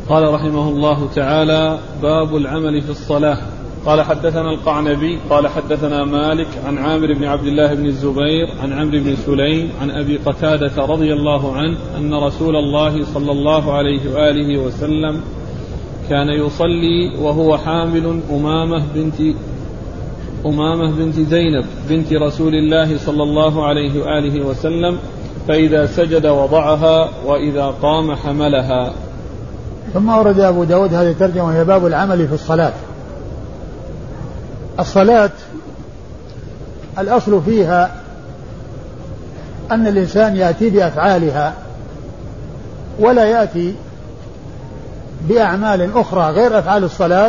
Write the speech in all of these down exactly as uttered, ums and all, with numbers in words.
قال رحمه الله تعالى: باب العمل في الصلاة. قال حدثنا القعنبي قال حدثنا مالك عن عامر بن عبد الله بن الزبير عن عمرو بن سليم عن أبي قتادة رضي الله عنه أن رسول الله صلى الله عليه وآله وسلم كان يصلي وهو حامل أمامة بنت أمامة بنت زينب بنت رسول الله صلى الله عليه وآله وسلم، فإذا سجد وضعها وإذا قام حملها. ثم ورد أبو داود هذه الترجمة وهي باب العمل في الصلاة. الصلاة الأصل فيها أن الإنسان يأتي بأفعالها ولا يأتي بأعمال أخرى غير أفعال الصلاة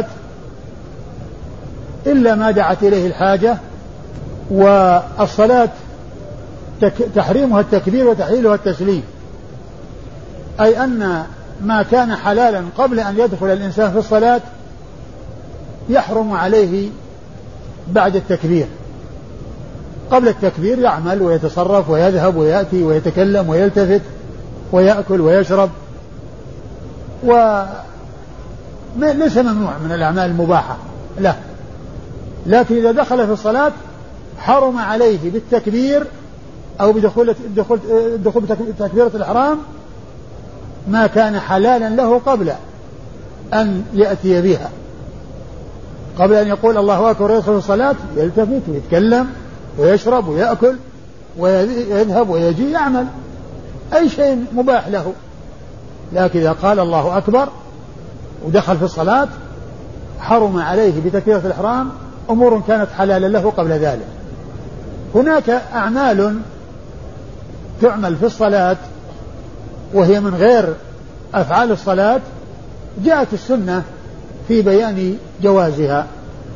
إلا ما دعت إليه الحاجة. والصلاة تحريمها التكبير وتحليلها التسليم، أي أن ما كان حلالا قبل أن يدخل الإنسان في الصلاة يحرم عليه بعد التكبير. قبل التكبير يعمل ويتصرف ويذهب ويأتي ويتكلم ويلتفت ويأكل ويشرب، وليس ممنوع من الأعمال المباحة لا، لكن إذا دخل في الصلاة حرم عليه بالتكبير أو بدخول دخول دخول تكبيرة الإحرام ما كان حلالا له قبل أن يأتي بها. قبل أن يقول الله أكبر ويدخل الصلاة يلتفت ويتكلم ويشرب ويأكل ويذهب ويجي يعمل أي شيء مباح له. لكن إذا قال الله أكبر ودخل في الصلاة حرم عليه بتكبيرة الإحرام أمور كانت حلالا له قبل ذلك. هناك أعمال تعمل في الصلاة وهي من غير أفعال الصلاة جاءت السنة في بيان جوازها،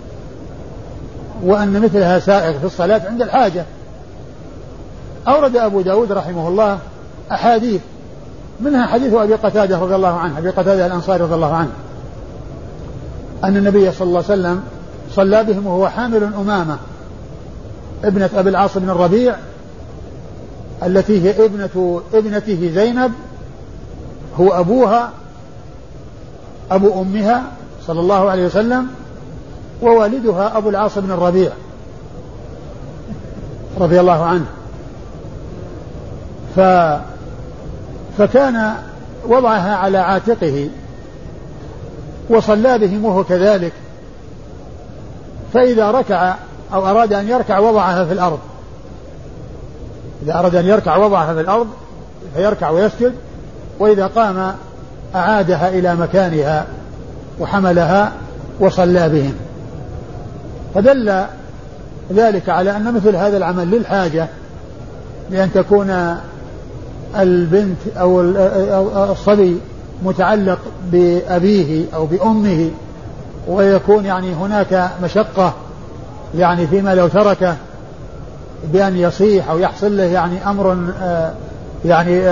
وأن مثلها سائغ في الصلاة عند الحاجة. أورد أبو داود رحمه الله أحاديث، منها حديث أبي قتادة رضي الله عنه، أبي قتادة الأنصاري رضي الله عنه، أن النبي صلى الله عليه وسلم صلى بهم وهو حامل أمامة ابنة أبي العاص بن الربيع التي هي ابنة ابنته زينب، هو أبوها أبو أمها صلى الله عليه وسلم، ووالدها أبو العاص بن الربيع رضي الله عنه. ف فكان وضعها على عاتقه وصلى بهم وهو كذلك، فإذا ركع أو أراد أن يركع وضعها في الأرض، إذا أراد أن يركع وضعها في الأرض فيركع ويسجد، وإذا قام أعادها إلى مكانها وحملها وصلى بهم. فدل ذلك على أن مثل هذا العمل للحاجة، لأن تكون البنت أو الصبي متعلق بأبيه أو بأمه، ويكون يعني هناك مشقة يعني فيما لو تركه بأن يصيح أو يحصل له يعني أمر يعني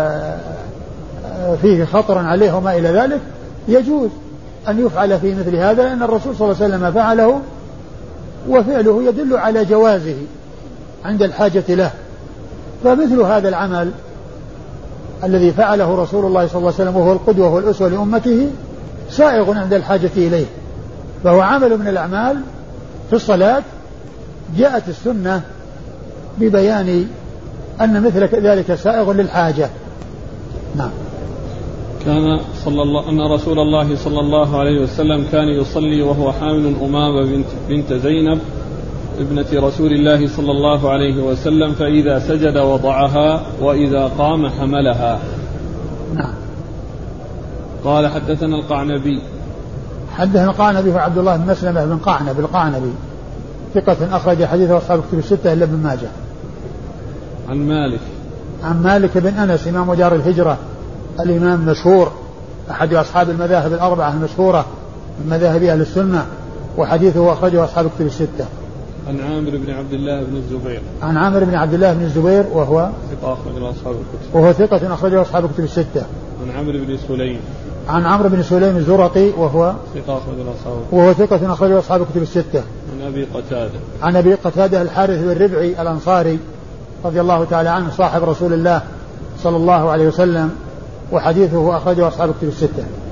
فيه خطر عليه وما إلى ذلك، يجوز أن يفعل في مثل هذا، لأن الرسول صلى الله عليه وسلم فعله وفعله يدل على جوازه عند الحاجة له. فمثل هذا العمل الذي فعله رسول الله صلى الله عليه وسلم وهو القدوة والأسوة لأمته سائغ عند الحاجة إليه، فهو عمل من الأعمال في الصلاة جاءت السنة ببيان أن مثل ذلك سائغ للحاجة. نعم. كان صلى الله أن رسول الله صلى الله عليه وسلم كان يصلي وهو حامل أمامة بنت, بنت زينب ابنة رسول الله صلى الله عليه وسلم، فإذا سجد وضعها وإذا قام حملها. نعم. قال حدثنا القعنبي حدثنا القعنبي هو عبد الله بن مسلمة بن قعنب القعنبي ثقة أخرج حديثه أصحاب كتب الستة إلا ابن ماجه. عن مالك عن مالك بن أنس إمام دار الهجرة الإمام المشهور أحد أصحاب المذاهب الأربعة المشهورة من مذاهب أهل السنة، وحديثه أخرجه أصحاب كتب الستة. عن عامر بن عبد الله بن الزبير عن عامر بن عبد الله بن الزبير وهو ثقة أخرجه أصحاب الكتب وهو ثقة أخرجه أصحاب كتب الستة. عن عمرو بن سليم عن عمرو بن سليم الزرقي وهو ثقة أخرجه أصحاب وهو ثقة أخرجه أصحاب كتب الستة. عن أبي قتادة عن أبي قتادة الحارث بن ربعي الأنصاري رضي الله تعالى عنه صاحب رسول الله صلى الله عليه وسلم، وحديثه أخرجه أصحاب كتب الستة.